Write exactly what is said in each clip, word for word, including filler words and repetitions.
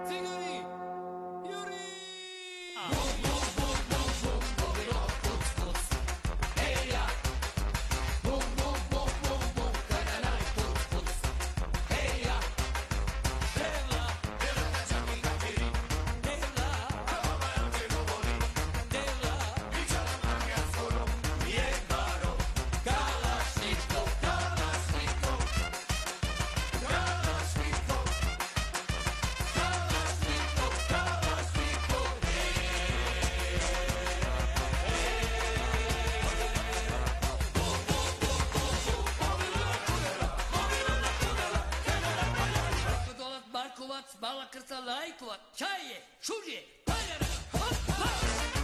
Bala krsta lajkova, čaje, šužje, paljara, hop, hop.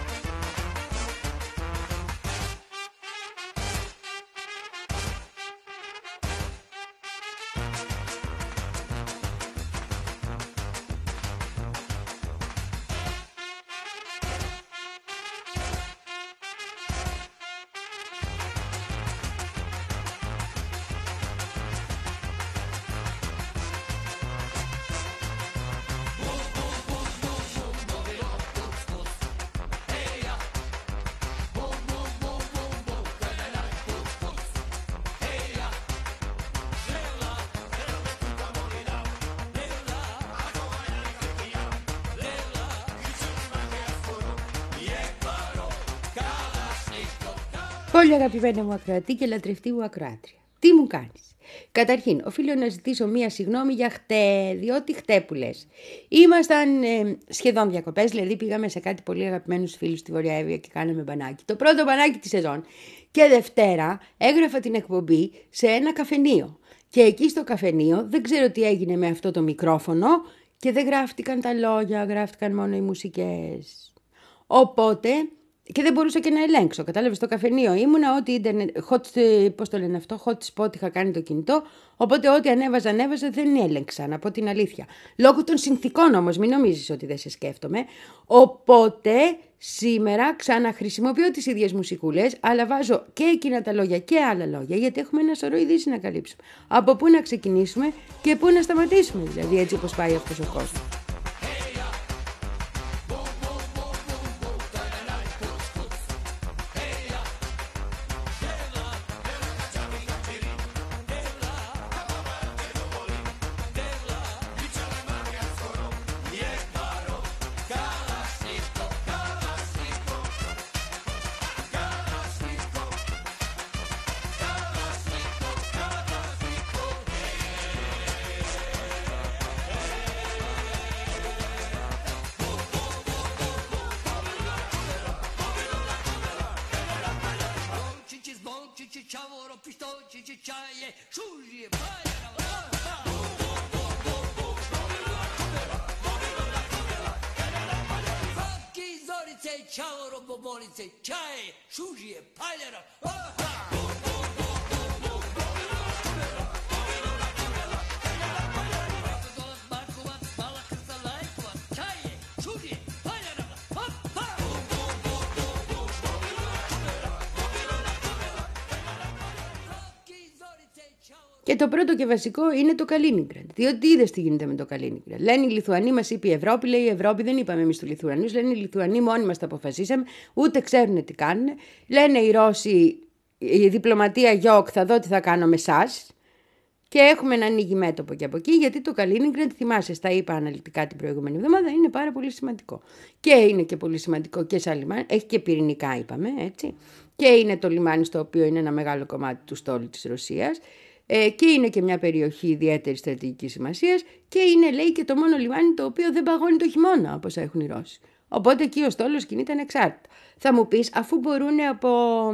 Πολύ αγαπημένα μου ακροατή και λατρευτή μου ακροάτρια. Τι μου κάνεις? Καταρχήν, οφείλω να ζητήσω μία συγγνώμη για χτέ, διότι χτέ που λες. Ήμασταν ε, σχεδόν διακοπές, δηλαδή πήγαμε σε κάτι πολύ αγαπημένους φίλους στη Βορεια Εύβοια και κάναμε μπανάκι. Το πρώτο μπανάκι της σεζόν. Και Δευτέρα έγραφα την εκπομπή σε ένα καφενείο. Και εκεί στο καφενείο δεν ξέρω τι έγινε με αυτό το μικρόφωνο και δεν γράφτηκαν τα λόγια, γράφτηκαν μόνο οι μουσικές. Οπότε... Και δεν μπορούσα και να ελέγξω. Κατάλαβε, στο καφενείο ήμουνα, ό,τι ίντερνετ, hot, πώς το λένε αυτό, hot spot είχα κάνει το κινητό. Οπότε ό,τι ανέβαζα, ανέβαζα, δεν έλεγξα, να πω την αλήθεια. Λόγω των συνθήκων όμως, μην νομίζεις ότι δεν σε σκέφτομαι. Οπότε σήμερα ξαναχρησιμοποιώ τις ίδιες μουσικούλες, αλλά βάζω και εκείνα τα λόγια και άλλα λόγια, γιατί έχουμε ένα σωρό ειδήσεις να καλύψουμε. Από πού να ξεκινήσουμε και πού να σταματήσουμε, δηλαδή, έτσι όπως πάει αυτός ο κόσμος. Και το πρώτο και βασικό είναι το Καλίνιγκραντ. Διότι είδες τι γίνεται με το Καλίνιγκραντ. Λένε οι Λιθουανοί, μας είπε η Ευρώπη, λέει η Ευρώπη, δεν είπαμε εμείς τους Λιθουανούς. Λένε οι Λιθουανοί, μόνοι μας τα αποφασίσαμε, ούτε ξέρουν τι κάνουν. Λένε οι Ρώσοι, η διπλωματία γιοκ, θα δω τι θα κάνω με εσάς. Και έχουμε ένα ανοίγει μέτωπο και από εκεί, γιατί το Καλίνιγκραντ, θυμάσαι, στα είπα αναλυτικά την προηγούμενη εβδομάδα, είναι πάρα πολύ σημαντικό. Και είναι και πολύ σημαντικό και σαν λιμάνι, έχει και πυρηνικά, είπαμε, έτσι. Και είναι το λιμάνι στο οποίο είναι ένα μεγάλο κομμάτι του στόλου της Ρωσίας. Και είναι και μια περιοχή ιδιαίτερη στρατηγικής σημασίας και είναι, λέει, και το μόνο λιμάνι το οποίο δεν παγώνει το χειμώνα όπως έχουν οι Ρώσοι. Οπότε εκεί ο στόλος κινείται ανεξάρτητα. Θα μου πεις, αφού μπορούν από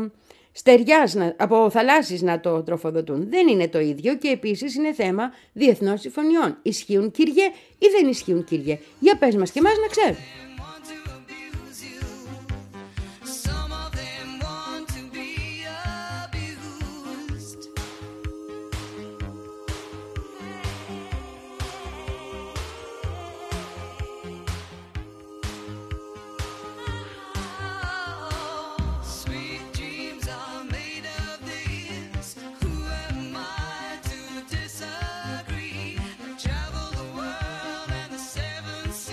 στεριάς, από θαλάσσης να το τροφοδοτούν, δεν είναι το ίδιο και επίσης είναι θέμα διεθνών συμφωνιών. Ισχύουν, Κύριε, ή δεν ισχύουν, Κύριε? Για πες μας και εμάς να ξέρουμε. Travel the world and the seven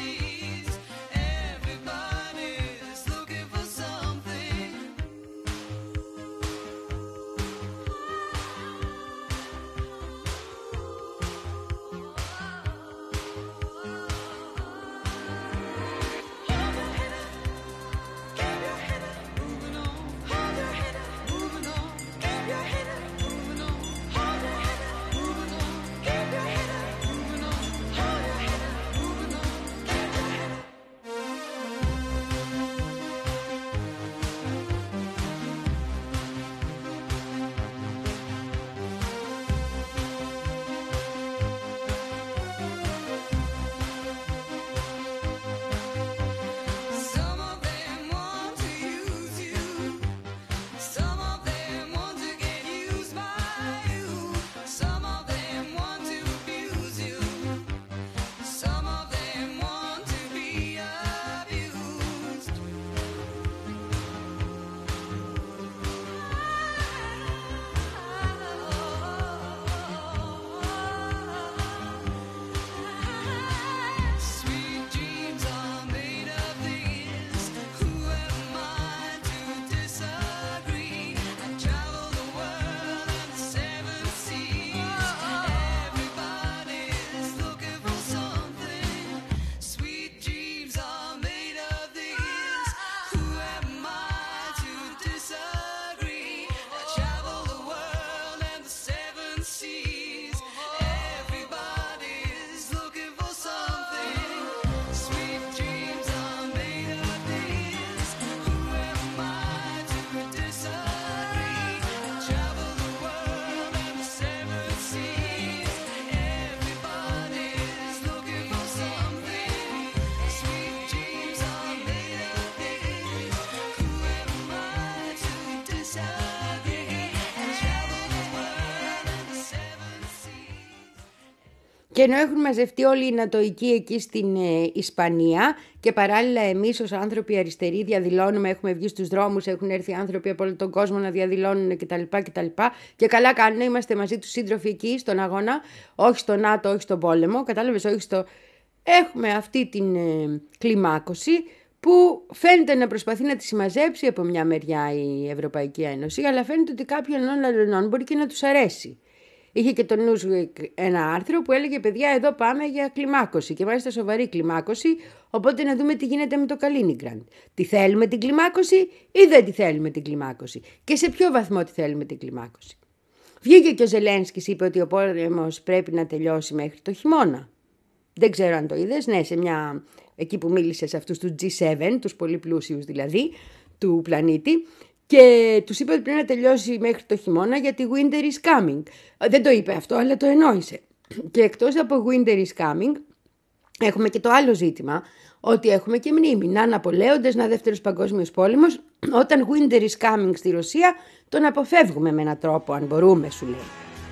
Και ενώ έχουν μαζευτεί όλοι οι νατοικοί εκεί στην ε, Ισπανία και παράλληλα εμείς ως άνθρωποι αριστεροί διαδηλώνουμε, έχουμε βγει στους δρόμους, έχουν έρθει άνθρωποι από όλο τον κόσμο να διαδηλώνουν κτλ. κτλ. Και καλά κάνουν, είμαστε μαζί τους σύντροφοι εκεί στον αγώνα, όχι στο ΝΑΤΟ, όχι στον πόλεμο, κατάλαβες, όχι στο... Έχουμε αυτή την ε, κλιμάκωση που φαίνεται να προσπαθεί να τη συμμαζέψει από μια μεριά η Ευρωπαϊκή Ένωση, αλλά φαίνεται ότι κάποιοι αλλωνών μπορεί και να τους αρέσει. Είχε και το Newsweek ένα άρθρο που έλεγε παιδιά εδώ πάμε για κλιμάκωση και μάλιστα σοβαρή κλιμάκωση, οπότε να δούμε τι γίνεται με το Καλίνιγκραντ. Τι θέλουμε την κλιμάκωση ή δεν τη θέλουμε την κλιμάκωση και σε ποιο βαθμό τη θέλουμε την κλιμάκωση. Βγήκε και ο Ζελένσκις, είπε ότι ο πόλεμος πρέπει να τελειώσει μέχρι το χειμώνα. Δεν ξέρω αν το είδες, ναι, σε μια... εκεί που μίλησε σε αυτούς τους τζι σέβεν, τους πολύ πλούσιους δηλαδή του πλανήτη, και τους είπε ότι πρέπει να τελειώσει μέχρι το χειμώνα γιατί winter is coming. Δεν το είπε αυτό, αλλά το εννοήσε. Και εκτός από winter is coming, έχουμε και το άλλο ζήτημα, ότι έχουμε και μνήμη. Να Ναπολέοντες, να δεύτερος παγκόσμιος πόλεμος, όταν winter is coming στη Ρωσία, τον αποφεύγουμε με έναν τρόπο, αν μπορούμε, σου λέει.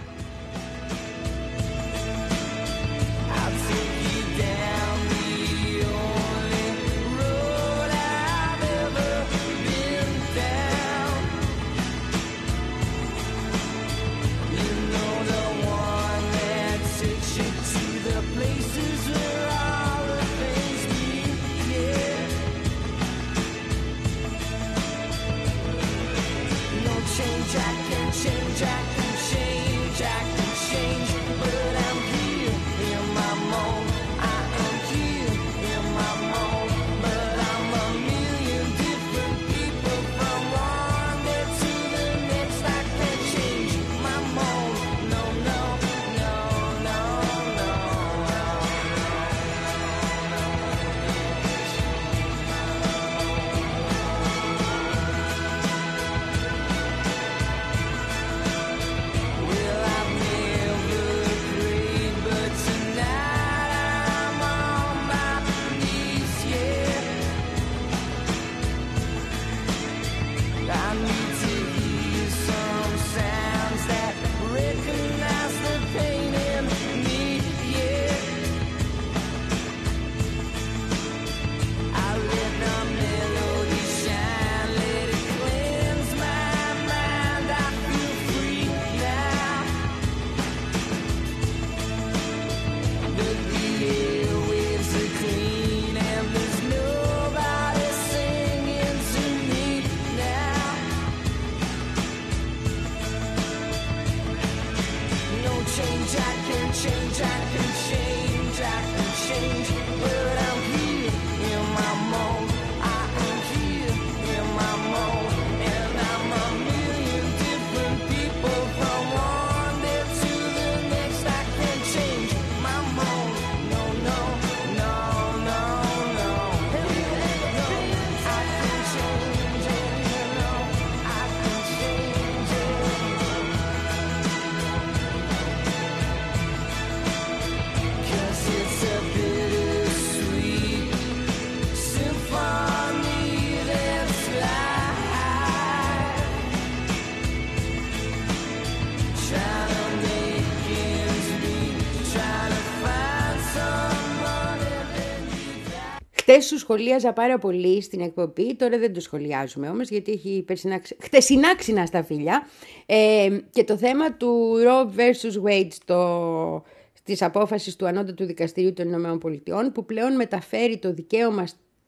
Χτες σου σχολίαζα πάρα πολύ στην εκπομπή, τώρα δεν το σχολιάζουμε όμως γιατί έχει περσινά, χτεσινά ξινά στα φίλια ε, και το θέμα του Roe versus Wade στο, της απόφασης του Ανώτατου Δικαστηρίου των Ηνωμένων Πολιτειών που πλέον μεταφέρει το δικαίωμα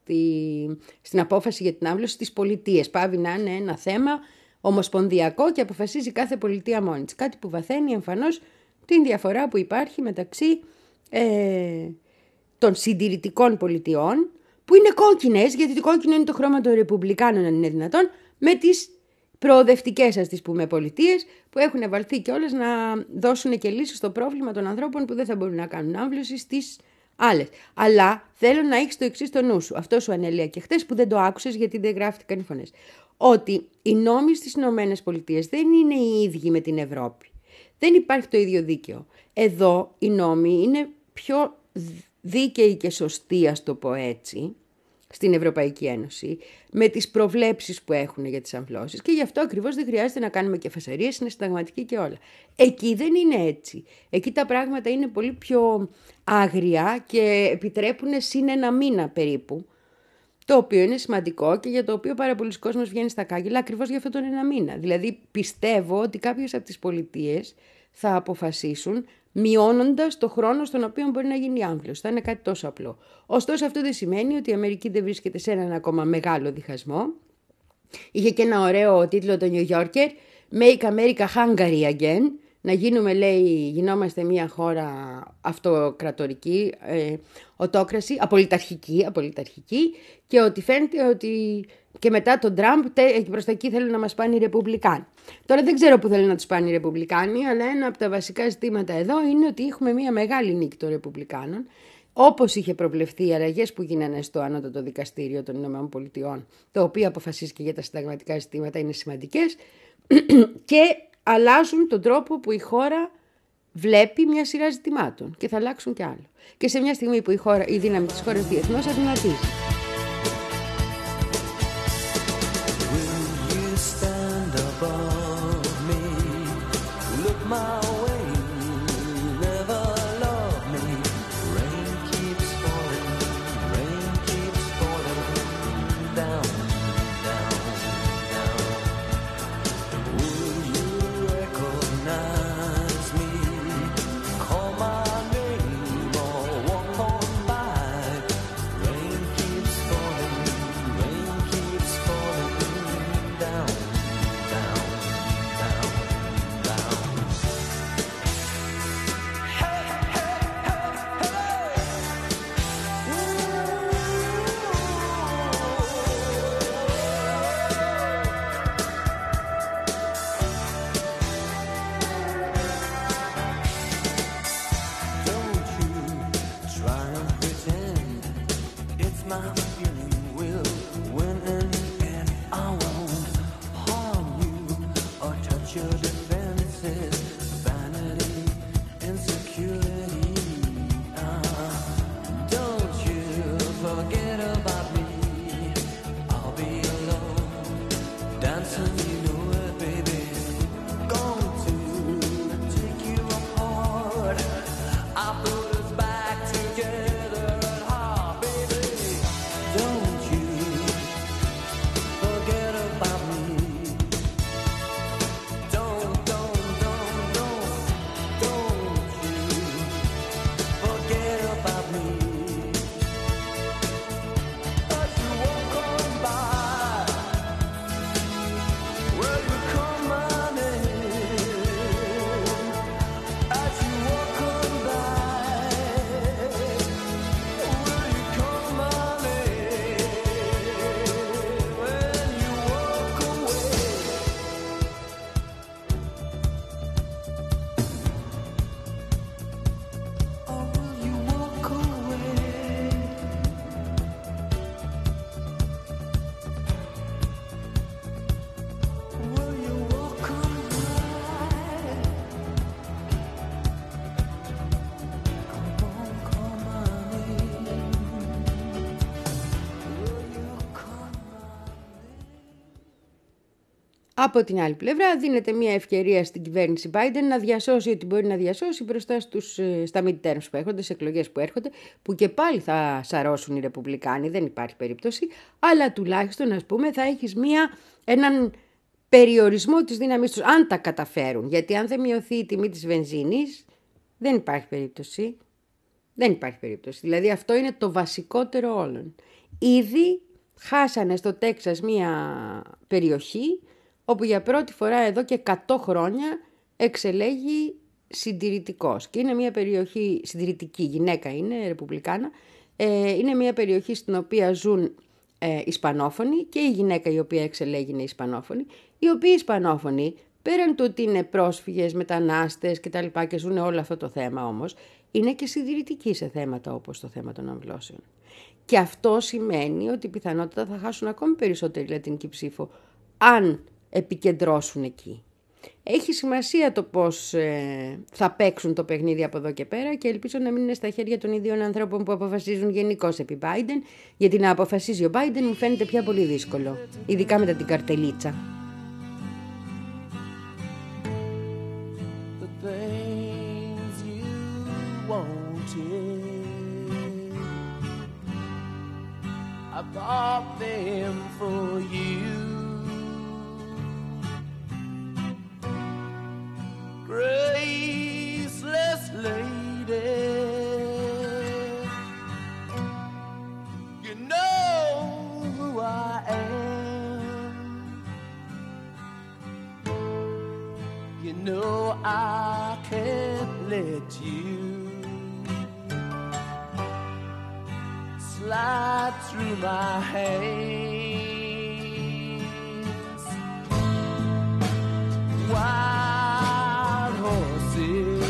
στη, στην απόφαση για την άμβλωση στις πολιτείες. Πάβει να είναι ένα θέμα ομοσπονδιακό και αποφασίζει κάθε πολιτεία μόνη της. Κάτι που βαθαίνει εμφανώς την διαφορά που υπάρχει μεταξύ ε, των συντηρητικών πολιτιών, που είναι κόκκινες, γιατί το κόκκινο είναι το χρώμα των Ρεπουμπλικάνων, αν είναι δυνατόν, με τις προοδευτικές, ας τις πούμε, πολιτείες, που έχουν βαλθεί κιόλας να δώσουν και λύσεις στο πρόβλημα των ανθρώπων που δεν θα μπορούν να κάνουν άμβλωση στις άλλες. Αλλά θέλω να έχεις το εξής στο νου σου. Αυτό σου ανέλυα και χτες που δεν το άκουσες γιατί δεν γράφτηκαν οι φωνές. Ότι οι νόμοι στις Ηνωμένες Πολιτείες δεν είναι οι ίδιοι με την Ευρώπη. Δεν υπάρχει το ίδιο δίκαιο. Εδώ οι νόμοι είναι πιο δίκαιοι και σωστοί, ας το πω έτσι, στην Ευρωπαϊκή Ένωση, με τις προβλέψεις που έχουν για τις αμβλώσεις, και γι' αυτό ακριβώς δεν χρειάζεται να κάνουμε και φασαρίες, είναι συνταγματική και όλα. Εκεί δεν είναι έτσι. Εκεί τα πράγματα είναι πολύ πιο άγρια και επιτρέπουν συν ένα μήνα περίπου, το οποίο είναι σημαντικό και για το οποίο πάρα πολλοί κόσμος βγαίνει στα κάγκελα ακριβώς για αυτόν τον ένα μήνα. Δηλαδή πιστεύω ότι κάποιες από τις πολιτείες θα αποφασίσουν μειώνοντας το χρόνο στον οποίο μπορεί να γίνει η άμβλωση. Θα είναι κάτι τόσο απλό. Ωστόσο αυτό δεν σημαίνει ότι η Αμερική δεν βρίσκεται σε έναν ακόμα μεγάλο διχασμό. Είχε και ένα ωραίο τίτλο το New Yorker, Make America Hungry Again. Να γίνουμε, λέει, γινόμαστε μια χώρα αυτοκρατορική, ε, οτόκραση, απολυταρχική, απολυταρχική, και ότι φαίνεται ότι και μετά τον Τραμπ προς τα εκεί θέλουν να μας πάνε οι Ρεπουμπλικάνοι. Τώρα δεν ξέρω που θέλουν να τους πάνε οι Ρεπουμπλικάνοι, αλλά ένα από τα βασικά ζητήματα εδώ είναι ότι έχουμε μια μεγάλη νίκη των Ρεπουμπλικάνων, όπως είχε προβλεφθεί οι αλλαγές που γίνανε στο Ανώτατο Δικαστήριο των Ηνωμένων Πολιτειών, το οποίο αποφασίζει και για τα συνταγματικά ζητήματα, είναι σημαντικές, και αλλάζουν τον τρόπο που η χώρα βλέπει μια σειρά ζητημάτων, και θα αλλάξουν κι άλλο. Και σε μια στιγμή που η, χώρα, η δύναμη της χώρας διεθνώς αδυνατίζει. Από την άλλη πλευρά δίνεται μια ευκαιρία στην κυβέρνηση Biden να διασώσει ό,τι μπορεί να διασώσει μπροστά στους, στα midterms που έρχονται, σε εκλογές που έρχονται, που και πάλι θα σαρώσουν οι Ρεπουμπλικάνοι, δεν υπάρχει περίπτωση, αλλά τουλάχιστον, ας πούμε, θα έχεις μια, έναν περιορισμό της δύναμης τους, αν τα καταφέρουν. Γιατί αν δεν μειωθεί η τιμή της βενζίνης, δεν υπάρχει περίπτωση. Δεν υπάρχει περίπτωση. Δηλαδή αυτό είναι το βασικότερο όλων. Ήδη χάσανε στο Τέξας μια περιοχή όπου για πρώτη φορά εδώ και εκατό χρόνια εξελέγει συντηρητικός. Και είναι μια περιοχή συντηρητική, γυναίκα είναι, ρεπουμπλικάνα, ε, είναι μια περιοχή στην οποία ζουν ε, Ισπανόφωνοι, και η γυναίκα η οποία εξελέγει είναι Ισπανόφωνη, οι οποίοι Ισπανόφωνοι, πέραν του ότι είναι πρόσφυγες, μετανάστες κτλ. Και ζουν όλο αυτό το θέμα όμως, είναι και συντηρητικοί σε θέματα όπως το θέμα των αμβλώσεων. Και αυτό σημαίνει ότι πιθανότατα θα χάσουν ακόμη περισσότερη λατινική ψήφο, αν επικεντρώσουν εκεί. Έχει σημασία το πώς ε, θα παίξουν το παιχνίδι από εδώ και πέρα και ελπίζω να μην είναι στα χέρια των ίδιων ανθρώπων που αποφασίζουν γενικώς επί Biden, γιατί να αποφασίζει ο Biden μου φαίνεται πια πολύ δύσκολο, ειδικά μετά την καρτελίτσα. I bought them for you, graceless lady. You know who I am. You know I can't let you slide through my hands. Wild horses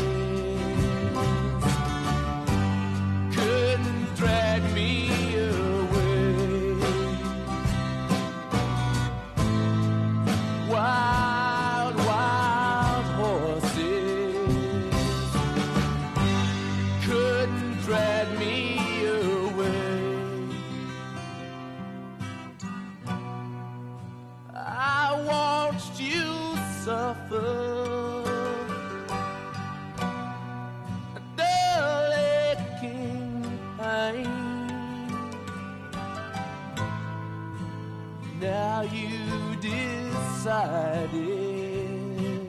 couldn't drag me away. Wild, wild horses couldn't drag me away. I watched you suffer a dull aching pain. Now you decided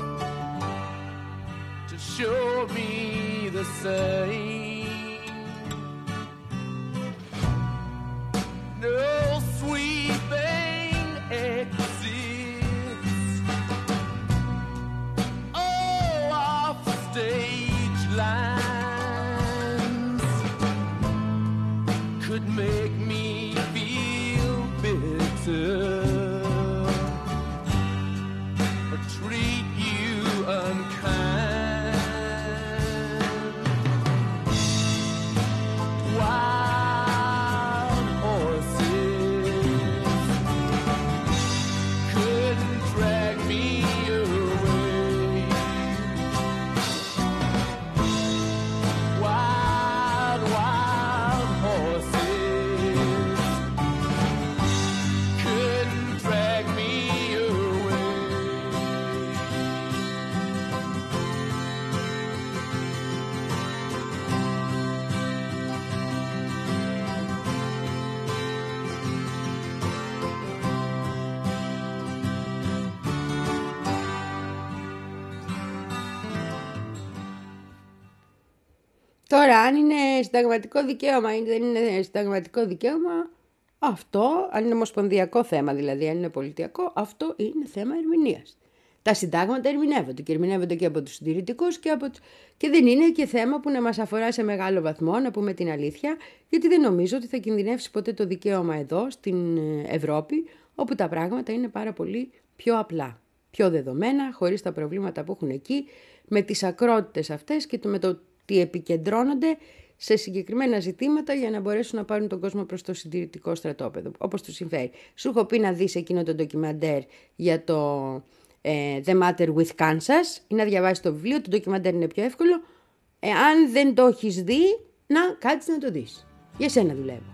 to show me the same. No sweeping exits, oh, off stage lines could make me feel bitter or treat you unkind. Wild horses couldn't drag me away. Wild, wild horses couldn't drag me away. Τώρα, αν είναι συνταγματικό δικαίωμα ή δεν είναι συνταγματικό δικαίωμα, αυτό, αν είναι ομοσπονδιακό θέμα δηλαδή, αν είναι πολιτιακό, αυτό είναι θέμα ερμηνείας. Τα συντάγματα ερμηνεύονται και ερμηνεύονται και από τους συντηρητικούς και, από... και δεν είναι και θέμα που να μας αφορά σε μεγάλο βαθμό, να πούμε την αλήθεια, γιατί δεν νομίζω ότι θα κινδυνεύσει ποτέ το δικαίωμα εδώ στην Ευρώπη, όπου τα πράγματα είναι πάρα πολύ πιο απλά, πιο δεδομένα, χωρίς τα προβλήματα που έχουν εκεί, με τις ακρότητες αυτές και με το ότι επικεντρώνονται σε συγκεκριμένα ζητήματα για να μπορέσουν να πάρουν τον κόσμο προς το συντηρητικό στρατόπεδο, όπως τους συμφέρει. Σου έχω πει να δεις εκείνο το ντοκιμαντέρ για το ε, The Matter with Kansas ή να διαβάσεις το βιβλίο, το ντοκιμαντέρ είναι πιο εύκολο. Ε, αν δεν το έχεις δει, να κάτσεις να το δεις. Για σένα δουλεύω.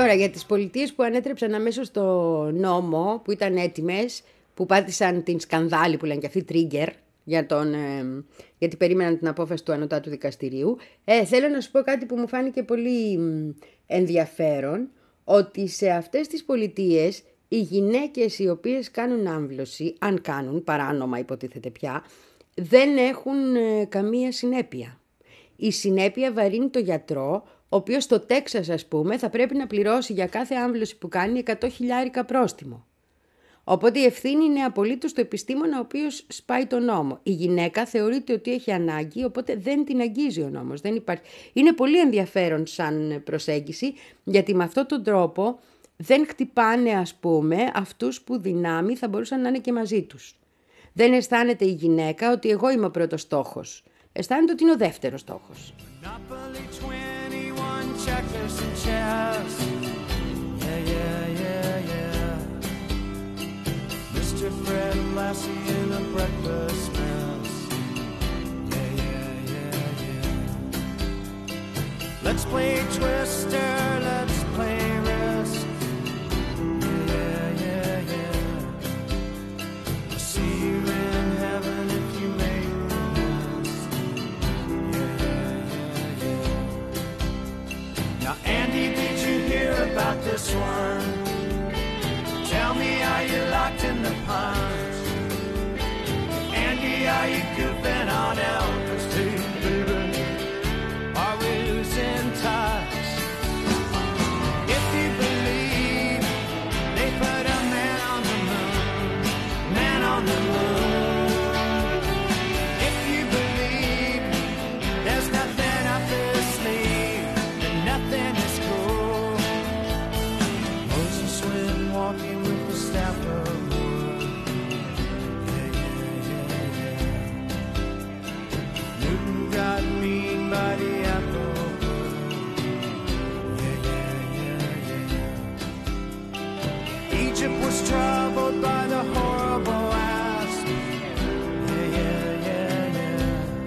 Τώρα για τις πολιτείες που ανέτρεψαν αμέσως το νόμο, που ήταν έτοιμες, που πάτησαν την σκανδάλη που λένε και αυτοί trigger, για τον, ε, γιατί περίμεναν την απόφαση του Ανωτάτου Δικαστηρίου. Ε, θέλω να σου πω κάτι που μου φάνηκε πολύ ενδιαφέρον, ότι σε αυτές τις πολιτείες οι γυναίκες οι οποίες κάνουν άμβλωση, αν κάνουν, παράνομα υποτίθεται πια, δεν έχουν ε, καμία συνέπεια. Η συνέπεια βαρύνει το γιατρό, ο οποίος στο Τέξας, ας πούμε, θα πρέπει να πληρώσει για κάθε άμβλωση που κάνει εκατό χιλιάρικα πρόστιμο. Οπότε η ευθύνη είναι απολύτως του επιστήμονα ο οποίος σπάει τον νόμο. Η γυναίκα θεωρείται ότι έχει ανάγκη, οπότε δεν την αγγίζει ο νόμος. Δεν υπάρχει. Είναι πολύ ενδιαφέρον σαν προσέγγιση, γιατί με αυτόν τον τρόπο δεν χτυπάνε, ας πούμε, αυτούς που δυνάμει θα μπορούσαν να είναι και μαζί τους. Δεν αισθάνεται η γυναίκα ότι εγώ είμαι ο πρώτος στόχος. Αισθάνεται ότι είναι ο δεύτερος στόχος. Monopoly twenty-one, checkers and chess. Yeah, yeah, yeah, yeah. Mister Fred Lassie in a breakfast mess. Yeah, yeah, yeah, yeah. Let's play Twister, let's play Risk. Yeah, yeah, yeah. I'll see you in heaven if you make the list. Yeah, yeah, yeah. Now, Andy, did you hear about this one? Tell me, are you locked in the punch? Andy, are you goofing on Elvis too, baby? Are we losing touch? If you believe they put a man on the moon, man on the moon. If you believe there's nothing up their sleeve, then nothing is cool. Moses went walking with the staff of wood. Yeah, yeah, yeah, yeah. Newton got mean by the apple wood. Yeah, yeah, yeah, yeah. Egypt was troubled by the horrible ass. Yeah, yeah, yeah, yeah.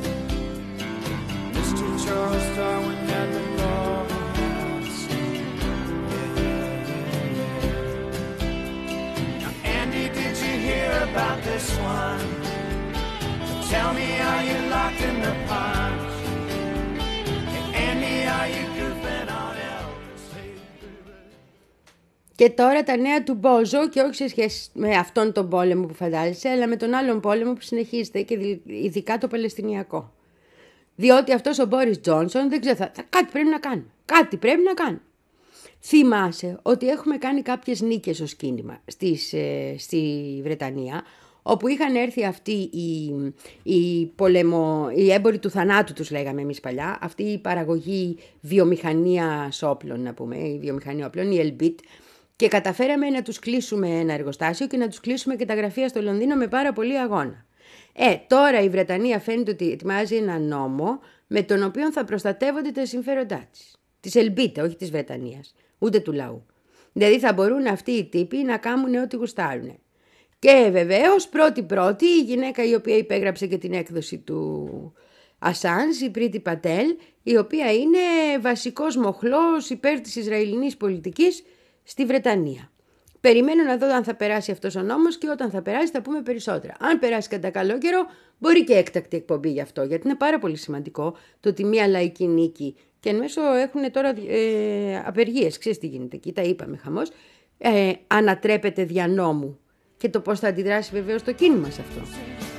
Mister Charles Darwin had the golden ass. Yeah, yeah, yeah, yeah. Now, Andy, did you hear about this one? Tell me, are you locked in the punch? Hey, Andy, are you goofing on Elvis? Hey, baby. Και τώρα τα νέα του Μπόζο, και όχι σε σχέση με αυτόν τον πόλεμο που φαντάζεσαι, αλλά με τον άλλον πόλεμο που συνεχίζεται και δι- ειδικά το Παλαιστινιακό. Διότι αυτός ο Μπόρις Τζόνσον δεν ξέρω, θα, θα- κάτι πρέπει να κάνει. Κάτι πρέπει να κάνει. Θυμάσαι ότι έχουμε κάνει κάποιες νίκες ως κίνημα στις, ε, στη Βρετανία, όπου είχαν έρθει αυτοί οι, οι, πολεμο, οι έμποροι του θανάτου, τους λέγαμε εμείς παλιά, αυτή η παραγωγή βιομηχανία όπλων, να πούμε, η βιομηχανία όπλων, η Elbit, και καταφέραμε να τους κλείσουμε ένα εργοστάσιο και να τους κλείσουμε και τα γραφεία στο Λονδίνο με πάρα πολύ αγώνα. Ε, τώρα η Βρετανία φαίνεται ότι ετοιμάζει ένα νόμο με τον οποίο θα προστατεύονται τα συμφέροντά της. Της Ελμπίτα, όχι της Βρετανίας, ούτε του λαού. Δηλαδή θα μπορούν αυτοί οι τύποι να κάνουν ό,τι γουστάρουν. Και βεβαίως πρώτη-πρώτη η γυναίκα η οποία υπέγραψε και την έκδοση του Ασάνζ, η Πρίτη Πατέλ, η οποία είναι βασικός μοχλός υπέρ της Ισραηλινής πολιτικής στη Βρετανία. Περιμένω να δω αν θα περάσει αυτός ο νόμος και όταν θα περάσει θα πούμε περισσότερα. Αν περάσει κατά καλό καιρό, μπορεί και έκτακτη εκπομπή γι' αυτό, γιατί είναι πάρα πολύ σημαντικό το ότι μια λαϊκή νίκη, και εν μέσω έχουν τώρα ε, απεργίες, ξέρεις τι γίνεται εκεί, τα είπαμε χαμός, ε, ανατρέπεται δια νόμου. Και το πώς θα αντιδράσει βεβαίως το κίνημα σε αυτό.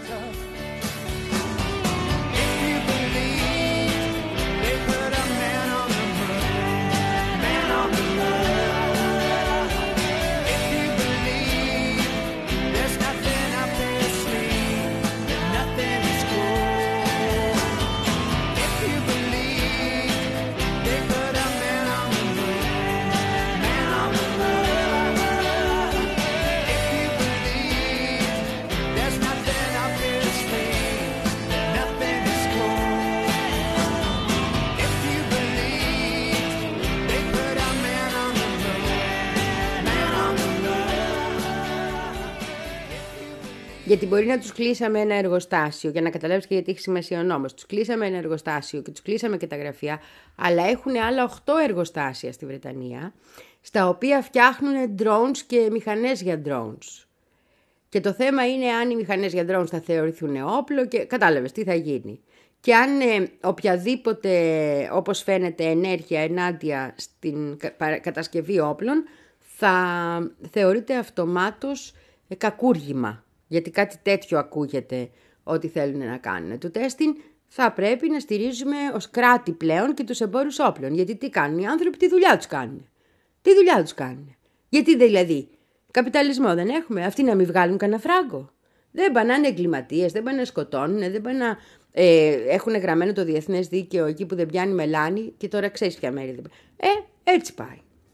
Γιατί μπορεί να τους κλείσαμε ένα εργοστάσιο, για να καταλάβεις και γιατί έχει σημασία ο νόμος. Τους κλείσαμε ένα εργοστάσιο και τους κλείσαμε και τα γραφεία, αλλά έχουν άλλα οκτώ εργοστάσια στη Βρετανία, στα οποία φτιάχνουν drones και μηχανές για drones. Και το θέμα είναι αν οι μηχανές για drones θα θεωρηθούν όπλο και κατάλαβες τι θα γίνει. Και αν ε, οποιαδήποτε, όπως φαίνεται, ενέργεια ενάντια στην κατασκευή όπλων θα θεωρείται αυτομάτως ε, κακούργημα. Γιατί κάτι τέτοιο ακούγεται ότι θέλουν να κάνουν. Το τέστην θα πρέπει να στηρίζουμε ως κράτη πλέον και τους εμπόρους όπλων. Γιατί τι κάνουν οι άνθρωποι, τι δουλειά τους κάνουν. Τι δουλειά τους κάνουν. Γιατί δηλαδή, καπιταλισμό δεν έχουμε, αυτοί να μην βγάλουν κανένα φράγκο. Δεν πάνε να είναι εγκληματίες, δεν πάνε να σκοτώνουν, δεν πάνε να ε, έχουν γραμμένο το διεθνές δίκαιο εκεί που δεν πιάνει μελάνι και τώρα ξέρεις ποια μέρη δεν πάει. Ε, έτσι πάει.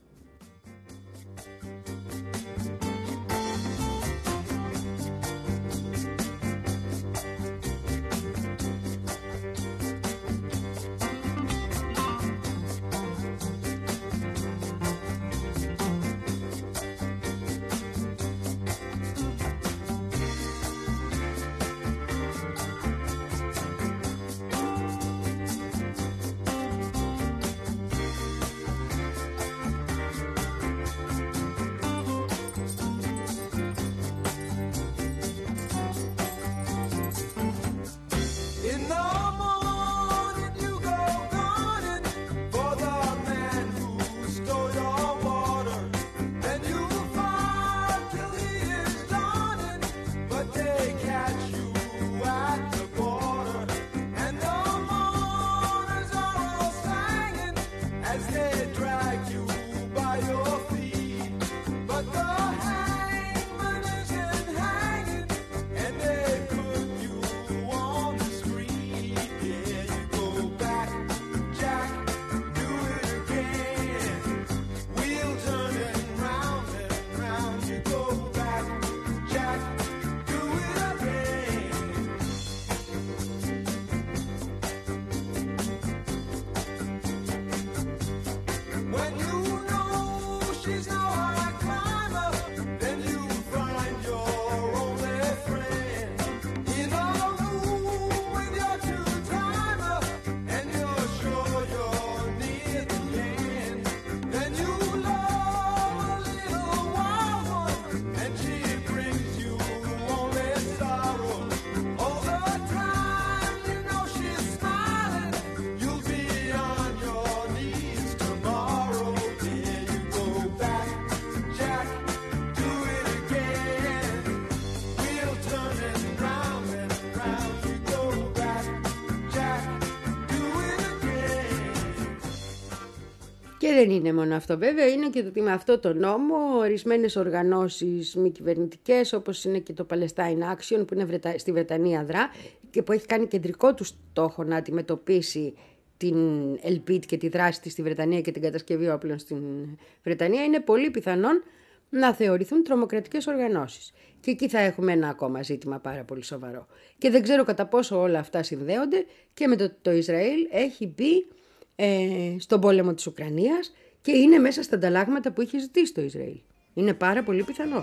Και δεν είναι μόνο αυτό βέβαια, είναι και ότι με αυτό το νόμο ορισμένες οργανώσεις μη κυβερνητικές, όπως είναι και το Palestine Action που είναι στη Βρετανία δρά και που έχει κάνει κεντρικό του στόχο να αντιμετωπίσει την Elbit και τη δράση της στη Βρετανία και την κατασκευή όπλων στην Βρετανία, είναι πολύ πιθανόν να θεωρηθούν τρομοκρατικές οργανώσεις. Και εκεί θα έχουμε ένα ακόμα ζήτημα πάρα πολύ σοβαρό. Και δεν ξέρω κατά πόσο όλα αυτά συνδέονται και με το το Ισραήλ έχει μπει ε, στον πόλεμο της Ουκρανίας και είναι μέσα στα ανταλλάγματα που είχε ζητήσει το Ισραήλ. Είναι πάρα πολύ πιθανό.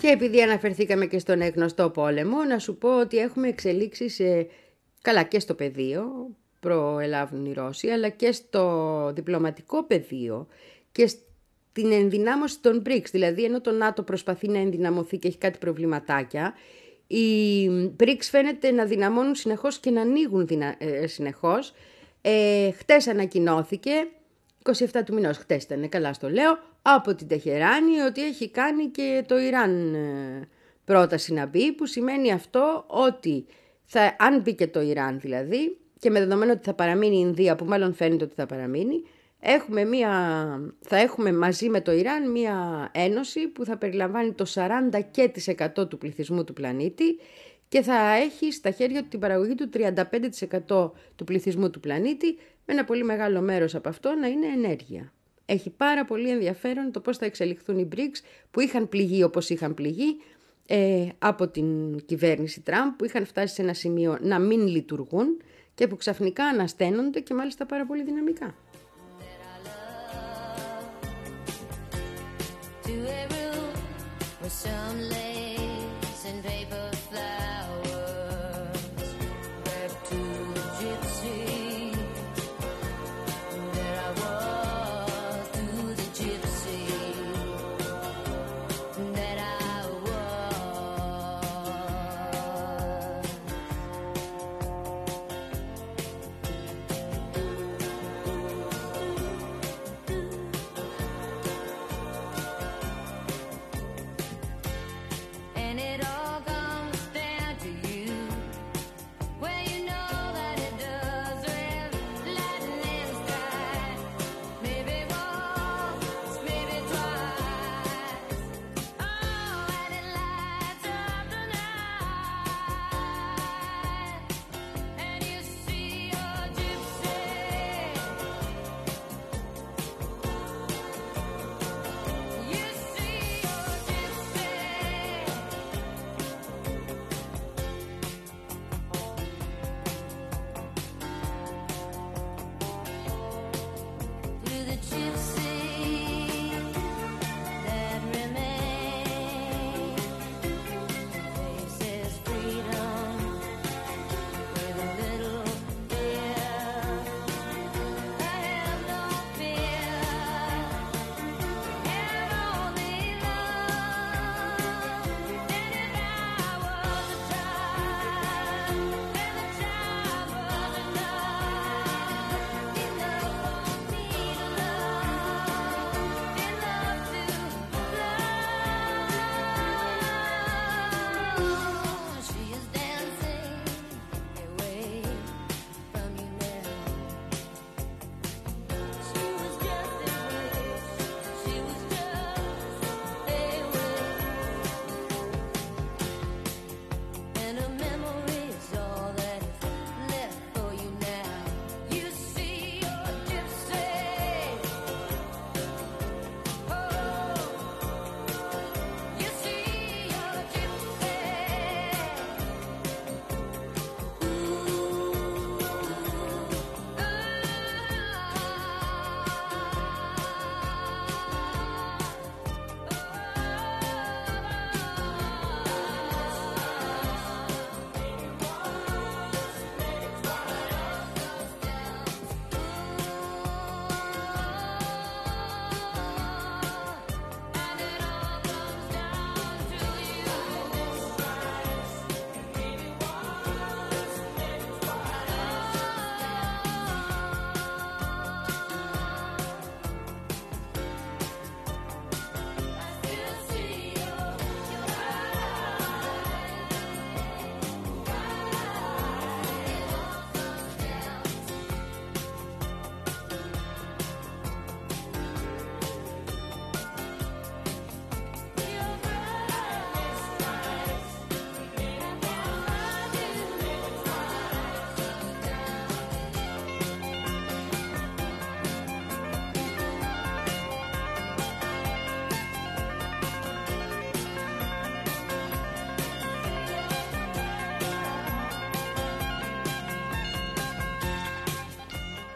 Και επειδή αναφερθήκαμε και στον γνωστό πόλεμο, να σου πω ότι έχουμε εξελίξεις ε, καλά και στο πεδίο, προελάβουν οι Ρώσοι, αλλά και στο διπλωματικό πεδίο και στην ενδυνάμωση των μπρικς. Δηλαδή, ενώ το ΝΑΤΟ προσπαθεί να ενδυναμωθεί και έχει κάτι προβληματάκια, οι μπρικς φαίνεται να δυναμώνουν συνεχώς και να ανοίγουν δυνα... ε, συνεχώς. Ε, χτες ανακοινώθηκε, είκοσι επτά του μηνός, χτες ήταν, καλά στο λέω, από την Τεχεράνη ότι έχει κάνει και το Ιράν ε, πρόταση να μπει, που σημαίνει αυτό ότι θα, αν μπει και το Ιράν δηλαδή, και με δεδομένο ότι θα παραμείνει η Ινδία, που μάλλον φαίνεται ότι θα παραμείνει, έχουμε μια, θα έχουμε μαζί με το Ιράν μια ένωση που θα περιλαμβάνει το σαράντα τοις εκατό του πληθυσμού του πλανήτη και θα έχει στα χέρια του την παραγωγή του τριάντα πέντε τοις εκατό του πληθυσμού του πλανήτη, με ένα πολύ μεγάλο μέρος από αυτό να είναι ενέργεια. Έχει πάρα πολύ ενδιαφέρον το πώς θα εξελιχθούν οι μπρικς που είχαν πληγεί όπως είχαν πληγεί ε, από την κυβέρνηση Τραμπ, που είχαν φτάσει σε ένα σημείο να μην λειτουργούν και που ξαφνικά ανασταίνονται και μάλιστα πάρα πολύ δυναμικά.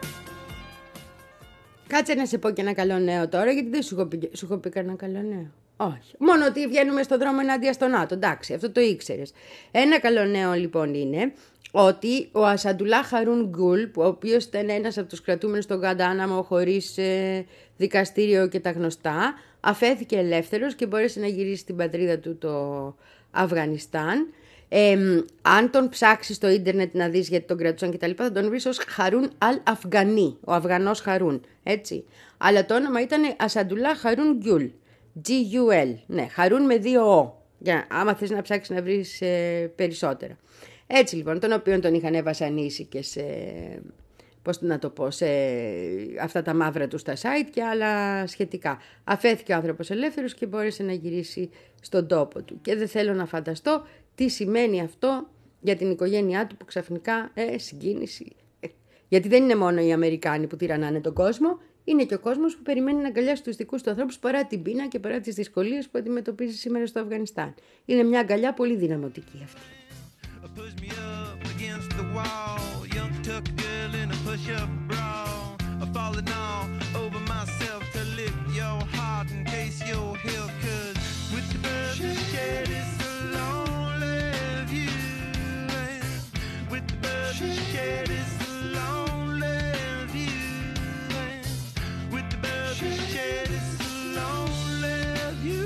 Κάτσε να σε πω και ένα καλό νέο τώρα, γιατί δεν σου έχω πει, σου έχω πει κανένα καλό νέο. Όχι. Μόνο ότι βγαίνουμε στον δρόμο ενάντια στο ΝΑΤΟ. Εντάξει, αυτό το ήξερες. Ένα καλό νέο λοιπόν είναι ότι ο Ασαντουλάχ Χαρούν Γκουλ, ο οποίος ήταν ένας από τους κρατούμενους στον Γουαντάναμο χωρίς ε, δικαστήριο και τα γνωστά, αφέθηκε ελεύθερος και μπόρεσε να γυρίσει στην πατρίδα του το Αφγανιστάν. Ε, αν τον ψάξεις στο ίντερνετ να δεις γιατί τον κρατούσαν και τα λοιπά, θα τον βρεις ως Χαρούν Αλ Αφγανί, ο Αφγανός Χαρούν, έτσι. Αλλά το όνομα ήταν Ασαντουλάχ Χαρούν Γκουλ, τζι γιου ελ, ναι, Χαρούν με δύο Ο, για, άμα θες να ψάξεις να βρεις ε, περισσότερα. Έτσι λοιπόν, τον οποίο τον είχαν βασανίσει και σε, πώς να το πω, σε αυτά τα μαύρα του στα site και άλλα σχετικά. Αφέθηκε ο άνθρωπος ελεύθερος και μπόρεσε να γυρίσει στον τόπο του. Και δεν θέλω να φανταστώ τι σημαίνει αυτό για την οικογένειά του που ξαφνικά ε, συγκίνηση. Γιατί δεν είναι μόνο οι Αμερικάνοι που τυραννάνε τον κόσμο, είναι και ο κόσμος που περιμένει να αγκαλιάσει τους δικούς του ανθρώπους παρά την πείνα και παρά τις δυσκολίες που αντιμετωπίζει σήμερα στο Αφγανιστάν. Είναι μια αγκαλιά πολύ δυναμωτική αυτή. Push me up against the wall. Young tuck girl in a push-up bra. I'm falling all over myself to lift your heart in case you're here. 'Cause with the birds that shed it's a lonely view. And with the birds that shed it's a lonely view. And with the birds that shed it's a lonely view.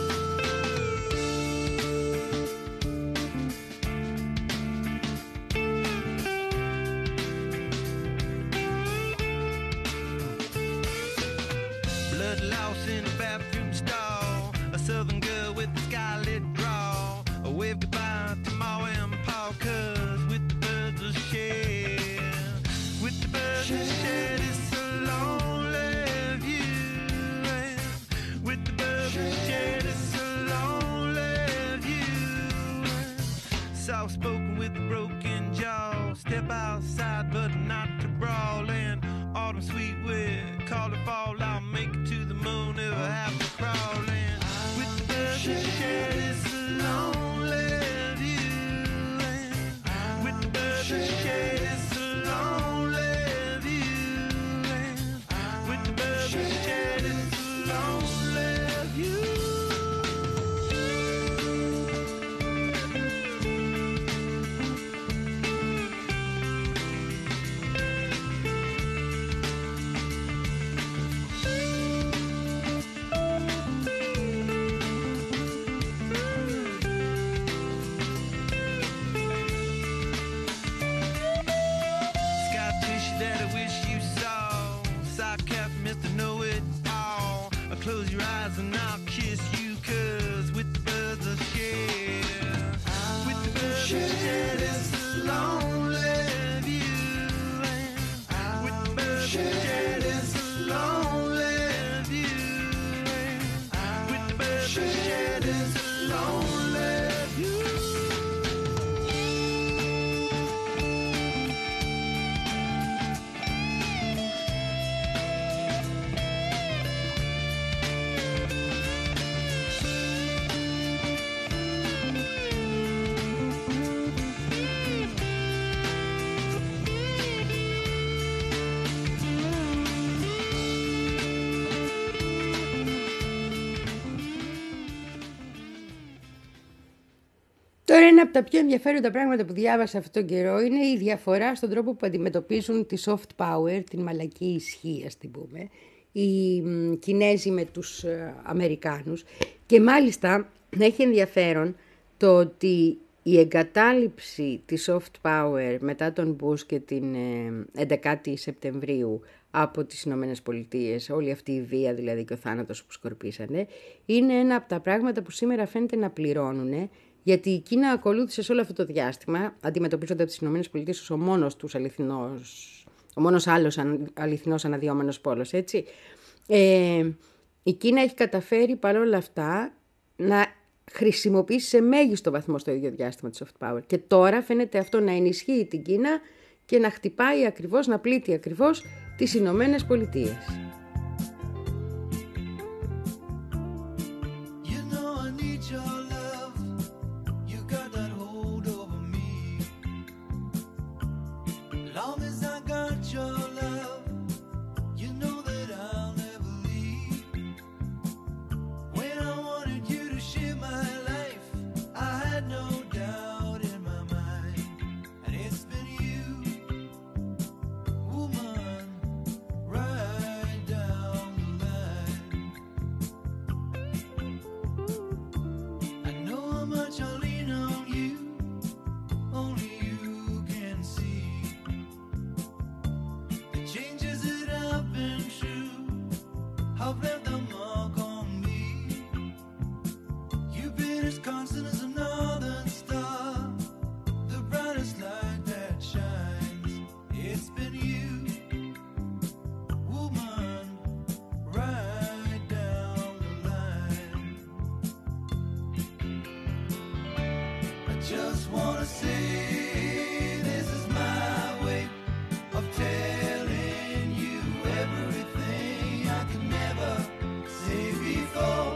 Lost in a bathroom stall, a southern girl with a skylit drawl. A wave goodbye to Ma and Pa, 'cause with the birds of shed, with the birds of shed, it's a lonely view. And with the birds of shed, it's a lonely view. Soft spoken with a broken jaw, step outside but not to brawl. And autumn sweet with call it fall, I'll make it to the moon if I have to crawl in. With the birds that shed it's a lonely view. And with the birds that shed it's a lonely view. And with the birds that shed it's a lonely view. Close your eyes and I'll kiss you, 'cause with the birds of shed, with the birds of shed it's a lonely view. And with the birds of shed it's a lonely view. And with the birds of shed it's a lonely view. Τώρα ένα από τα πιο ενδιαφέροντα πράγματα που διάβασα αυτόν τον καιρό είναι η διαφορά στον τρόπο που αντιμετωπίζουν τη soft power, την μαλακή ισχύ ας την πούμε, οι Κινέζοι με τους Αμερικάνους. Και μάλιστα έχει ενδιαφέρον το ότι η εγκατάλειψη της soft power μετά τον Μπούς και την έντεκα Σεπτεμβρίου από τις Ηνωμένες Πολιτείες, όλη αυτή η βία δηλαδή και ο θάνατος που σκορπίσανε, είναι ένα από τα πράγματα που σήμερα φαίνεται να πληρώνουν. Γιατί η Κίνα ακολούθησε σε όλο αυτό το διάστημα, αντιμετωπίζονται από τις Ηνωμένες Πολιτείες ως ο μόνος τους αληθινός, ο μόνος άλλος αληθινός αναδυόμενος πόλος, έτσι. Ε, η Κίνα έχει καταφέρει παρόλα αυτά να χρησιμοποιήσει σε μέγιστο βαθμό στο ίδιο διάστημα τη soft power. Και τώρα φαίνεται αυτό να ενισχύει την Κίνα και να χτυπάει ακριβώς, να πλήττει ακριβώς τις Ηνωμένες Πολιτείες. When I want just wanna say this is my way of telling you everything I could never say before.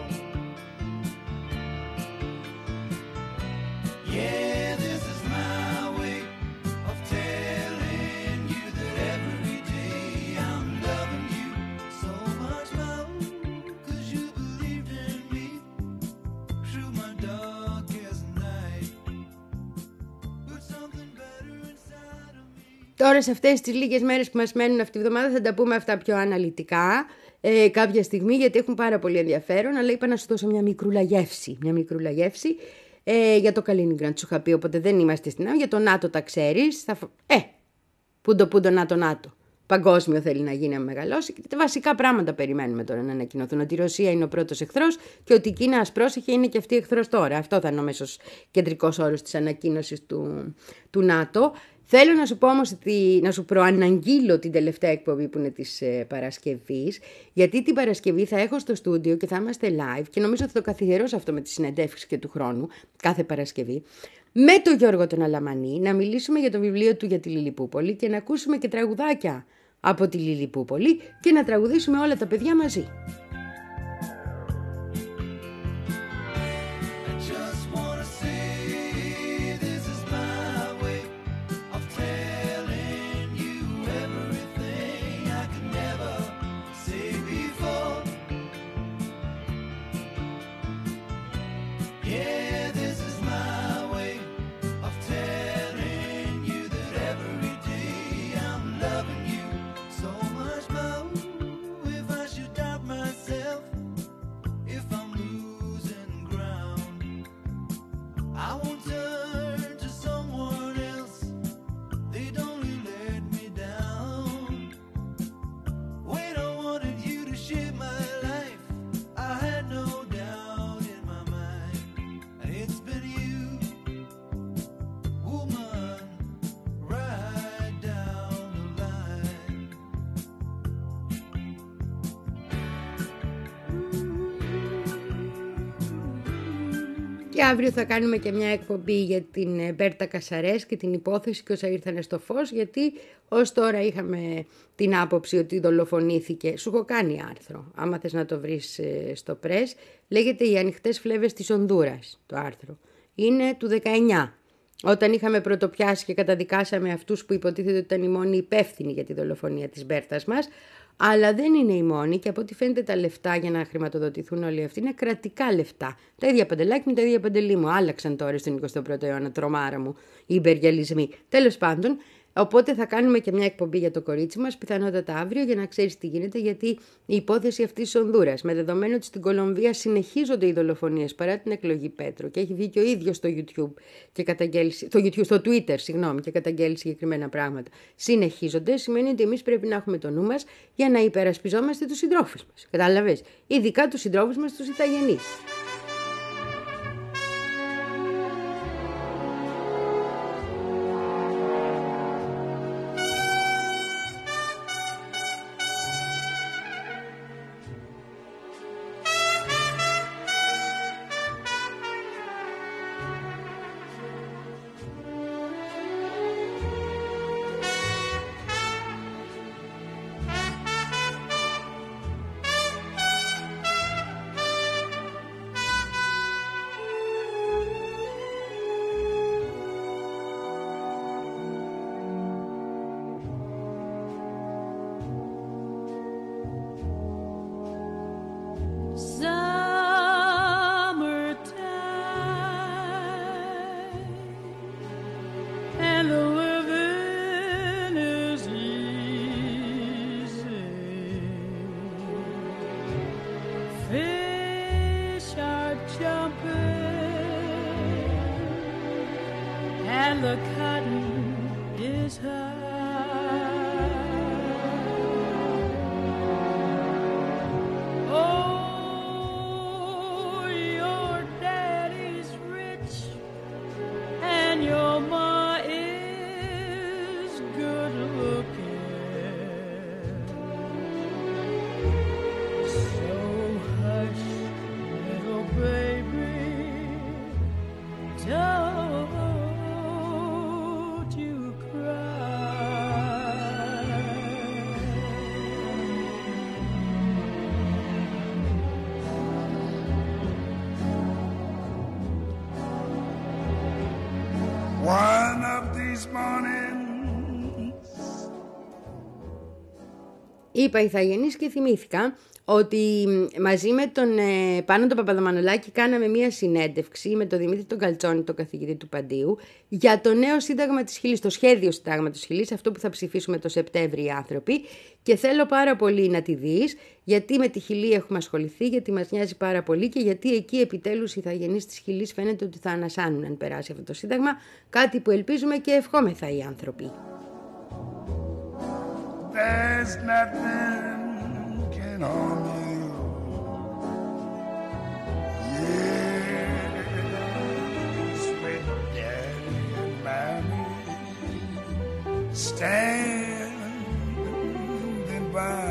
Yeah, this is my way of telling you that every day I'm loving you so much more, 'cause you believed in me through my darkest night. Put something better inside of me. Τώρα σε αυτές τις λίγες μέρες που μας μένουν αυτή τη βδομάδα θα τα πούμε αυτά πιο αναλυτικά ε, κάποια στιγμή, γιατί έχουν πάρα πολύ ενδιαφέρον, αλλά είπα να σου δώσω μια μικρούλα γεύση, μια μικρούλα γεύση ε, για το Καλίνιγκραντ σου είχα πει, οπότε δεν είμαστε στην άμυνα. Για το ΝΑΤΟ τα ξέρεις, θα... ε, πούντο πούντο ΝΑΤΟ ΝΑΤΟ. Παγκόσμιο θέλει να γίνει να μεγαλώσει. Και βασικά πράγματα περιμένουμε τώρα να ανακοινωθούν. Ότι η Ρωσία είναι ο πρώτος εχθρός και ότι η Κίνα, ας πρόσεχε, είναι και αυτή εχθρός τώρα. Αυτό θα είναι ο μέσος κεντρικός όρος της ανακοίνωσης του, του ΝΑΤΟ. Θέλω να σου πω όμως, ότι, να σου προαναγγείλω την τελευταία εκπομπή που είναι της ε, Παρασκευής, γιατί την Παρασκευή θα έχω στο στούντιο και θα είμαστε live και νομίζω ότι θα το καθιερώσω αυτό με τις συνεντεύξεις και του χρόνου, κάθε Παρασκευή, με τον Γιώργο τον Αλαμανή, να μιλήσουμε για το βιβλίο του για τη Λιλιπούπολη και να ακούσουμε και τραγουδάκια από τη Λιλιπούπολη και να τραγουδήσουμε όλα τα παιδιά μαζί. Και αύριο θα κάνουμε και μια εκπομπή για την Μπέρτα Κασαρές και την υπόθεση και όσα ήρθανε στο φως, γιατί ως τώρα είχαμε την άποψη ότι δολοφονήθηκε. Σου έχω κάνει άρθρο, άμα θες να το βρεις στο Press, λέγεται «Οι ανοιχτές φλέβες της Ονδούρας» το άρθρο. Είναι του δεκαεννιά, όταν είχαμε πρωτοπιάσει και καταδικάσαμε αυτούς που υποτίθεται ότι ήταν οι μόνοι υπεύθυνοι για τη δολοφονία της Μπέρτας μας. Αλλά δεν είναι οι μόνοι και από ό,τι φαίνεται τα λεφτά για να χρηματοδοτηθούν όλοι αυτοί είναι κρατικά λεφτά. Τα ίδια παντελάκι μου, τα ίδια παντελή μου. Άλλαξαν τώρα στον εικοστό πρώτο αιώνα, τρομάρα μου, οι υπεριαλισμοί. Τέλος πάντων, οπότε θα κάνουμε και μια εκπομπή για το κορίτσι μας, πιθανότατα αύριο, για να ξέρεις τι γίνεται, γιατί η υπόθεση αυτή της Ονδούρας, με δεδομένο ότι στην Κολομβία συνεχίζονται οι δολοφονίες παρά την εκλογή Πέτρο και έχει βγει και ο ίδιος στο YouTube και καταγγέλει, στο, YouTube, στο Twitter, συγγνώμη, και καταγγέλει συγκεκριμένα πράγματα. Συνεχίζονται, σημαίνει ότι εμείς πρέπει να έχουμε το νου μας για να υπερασπιζόμαστε τους συντρόφους μας. Κατάλαβες, ειδικά τους συντρόφους μας, τους ηθαγενείς. And the cotton is high. Oh, your daddy's rich and your ma is good looking. So hush, little baby, don't these mornings. Είπα ηθαγενής και θυμήθηκα ότι μαζί με τον ε, Πάνο τον Παπαδομανολάκη κάναμε μία συνέντευξη με τον Δημήτρη τον Καλτσόνη, τον καθηγητή του Παντίου, για το νέο Σύνταγμα της Χιλής, το σχέδιο Συντάγματος της Χιλής, αυτό που θα ψηφίσουμε το Σεπτέμβρη οι άνθρωποι, και θέλω πάρα πολύ να τη δεις, γιατί με τη Χιλή έχουμε ασχοληθεί, γιατί μας νοιάζει πάρα πολύ και γιατί εκεί επιτέλους οι ηθαγενείς της Χιλής φαίνεται ότι θα ανασάνουν αν περάσει αυτό το Σύνταγμα, κάτι που ελπίζουμε και ευχόμεθα οι άνθρωποι. There's nothing can harm you. Yes, with daddy and mommy standing by.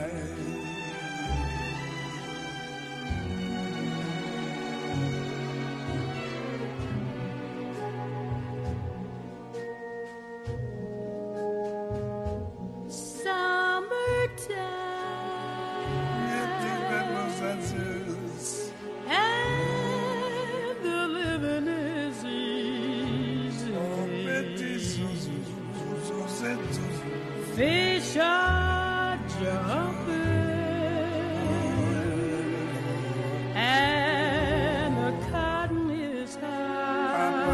Fish are jumping and the cotton is high.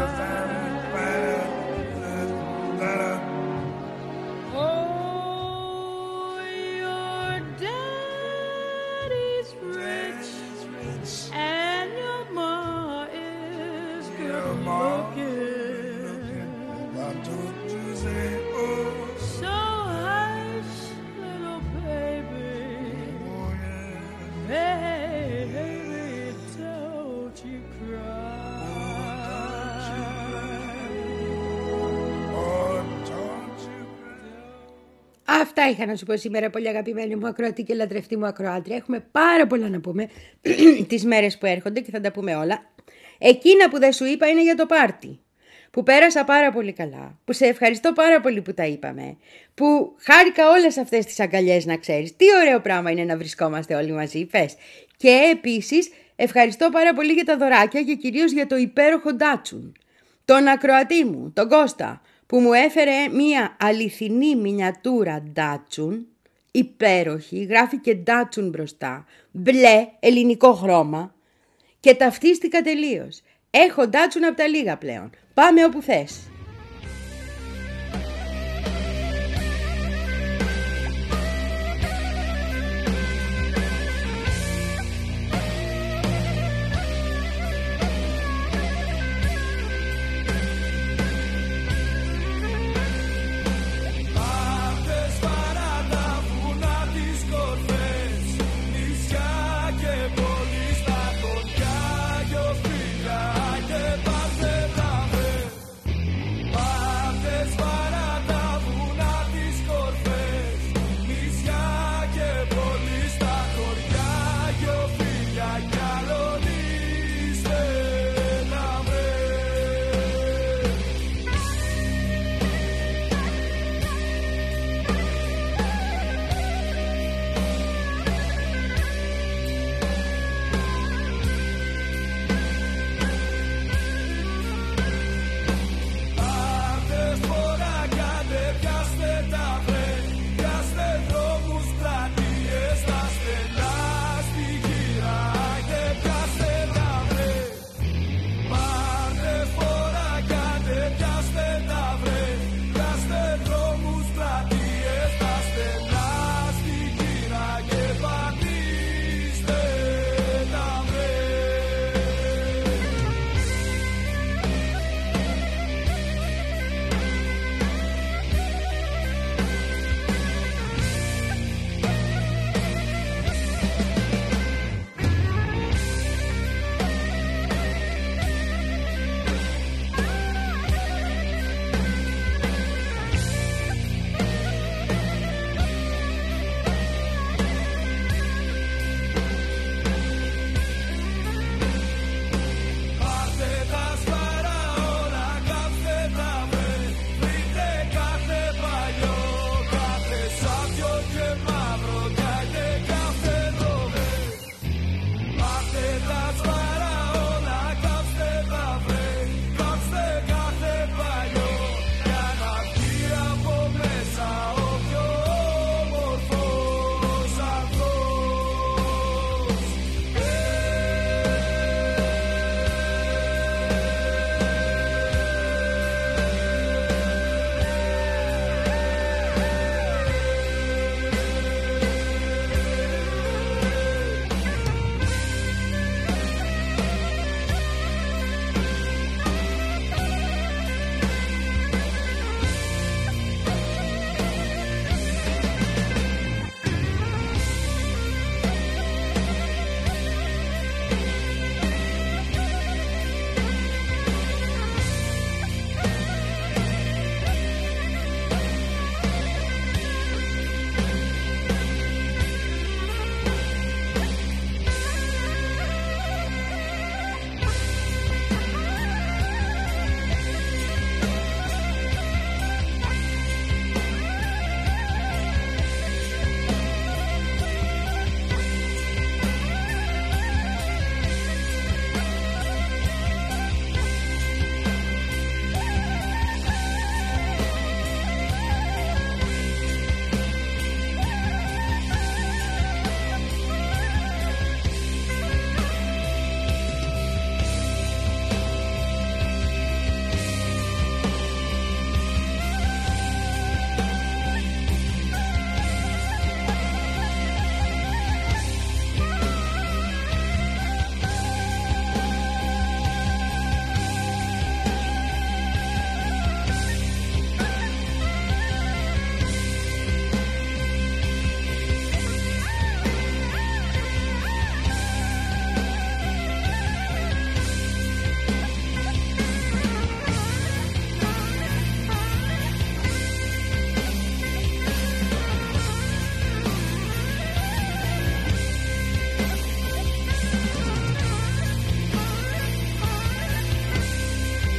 Oh, your daddy's rich and your ma is good looking. Why don't you say, oh? Αυτά είχα να σου πω σήμερα, πολύ αγαπημένη μου ακροατή και λατρευτή μου ακροάτρια. Έχουμε πάρα πολλά να πούμε τις μέρες που έρχονται και θα τα πούμε όλα. Εκείνα που δεν σου είπα είναι για το πάρτι, που πέρασα πάρα πολύ καλά, που σε ευχαριστώ πάρα πολύ που τα είπαμε, που χάρηκα όλες αυτές τις αγκαλιές, να ξέρεις. Τι ωραίο πράγμα είναι να βρισκόμαστε όλοι μαζί, πες. Και επίσης ευχαριστώ πάρα πολύ για τα δωράκια και κυρίως για το υπέροχο ντάτσουν. Τον ακροατή μου, τον Κώστα, που μου έφερε μία αληθινή μινιατούρα ντάτσουν, υπέροχη, γράφει και ντάτσουν μπροστά, μπλε, ελληνικό χρώμα, και ταυτίστηκα τελείως. Έχω ντάτσουν από τα λίγα πλέον. Πάμε όπου θες.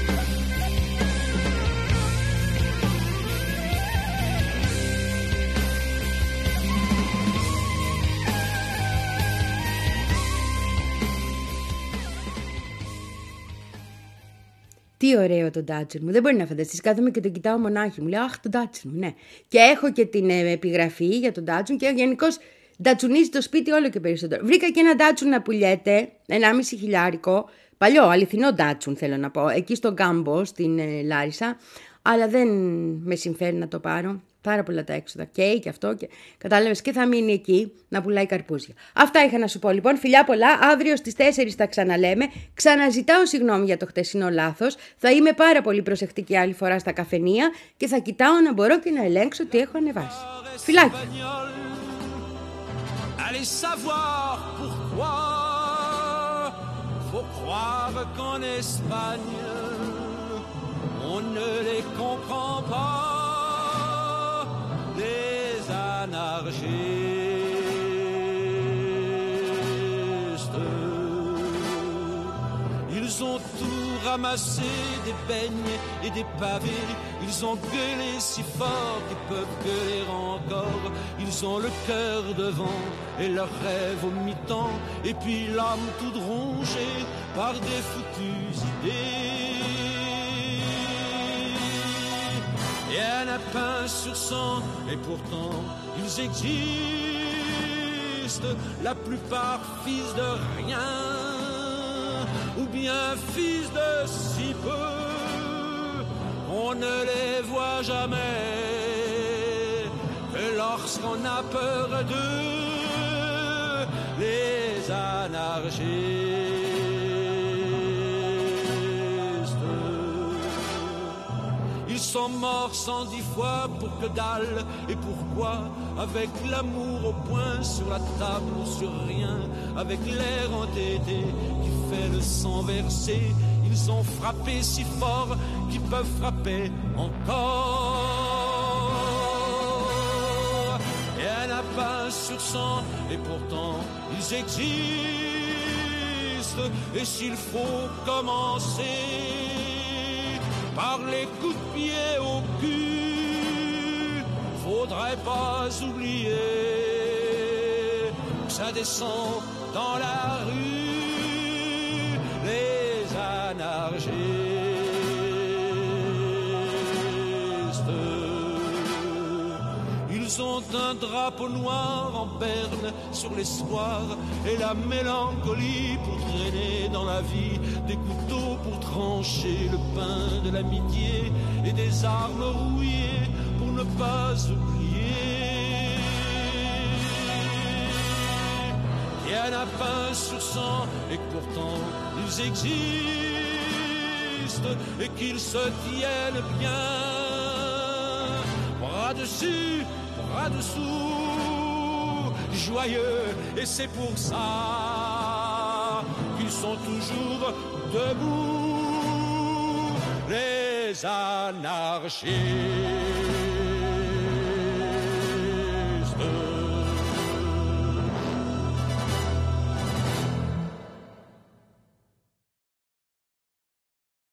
Τι ωραίο το Ντάτσον μου, δεν μπορεί να φανταστείς. Κάθομαι και το κοιτάω μονάχη μου. Λέω, αχ, το Ντάτσον μου, ναι. Και έχω και την ε, επιγραφή για τον Ντάτσον και γενικώς ντατσουνίζει το σπίτι όλο και περισσότερο. Βρήκα και ένα Ντάτσον να πουλιέται, ενάμιση χιλιάρικο. Παλιό, αληθινό Ντάτσον θέλω να πω. Εκεί στο Γκάμπο, στην ε, Λάρισα. Αλλά δεν με συμφέρει να το πάρω. Πάρα πολλά τα έξοδα. Και και αυτό. Και... Κατάλαβες, και θα μείνει εκεί να πουλάει καρπούζια. Αυτά είχα να σου πω λοιπόν. Φιλιά πολλά. Αύριο στις τέσσερις τα ξαναλέμε. Ξαναζητάω συγγνώμη για το χτεσινό λάθος. Θα είμαι πάρα πολύ προσεκτική άλλη φορά στα καφενεία και θα κοιτάω να μπορώ και να ελέγξω τι έχω ανεβάσει. Φιλάκια. Allez savoir pourquoi faut croire qu'en Espagne on ne les comprend pas. Les anarchistes, ils ont tout ramassé, des beignes et des pavés. Ils ont gueulé si fort qu'ils peuvent gueuler encore. Ils ont le cœur devant et leur rêve au mi-temps. Et puis l'âme toute rongée par des foutues idées. Et un pain sur sang, et pourtant ils existent. La plupart fils de rien, ou bien fils de si peu, on ne les voit jamais que lorsqu'on a peur d'eux, les anarchistes. Ils sont morts cent dix fois pour que dalle. Et pourquoi? Avec l'amour au point sur la table ou sur rien, avec l'air entêté qui fait le sang verser. Ils ont frappé si fort qu'ils peuvent frapper encore. Et un lapin sur cent, et pourtant ils existent. Et s'il faut commencer par les coups de pied au cul, faudrait pas oublier que ça descend dans la rue, les anarchistes. Ils ont un drapeau noir en berne sur l'espoir et la mélancolie pour traîner dans la vie, des couteaux pour trancher le pain de l'amitié et des armes rouillées pour ne pas oublier. Il y en a pas sur cent et que pourtant ils existent et qu'ils se tiennent bien, bras dessus, bras dessous, joyeux, et c'est pour ça qu'ils sont toujours debout, les anarchistes.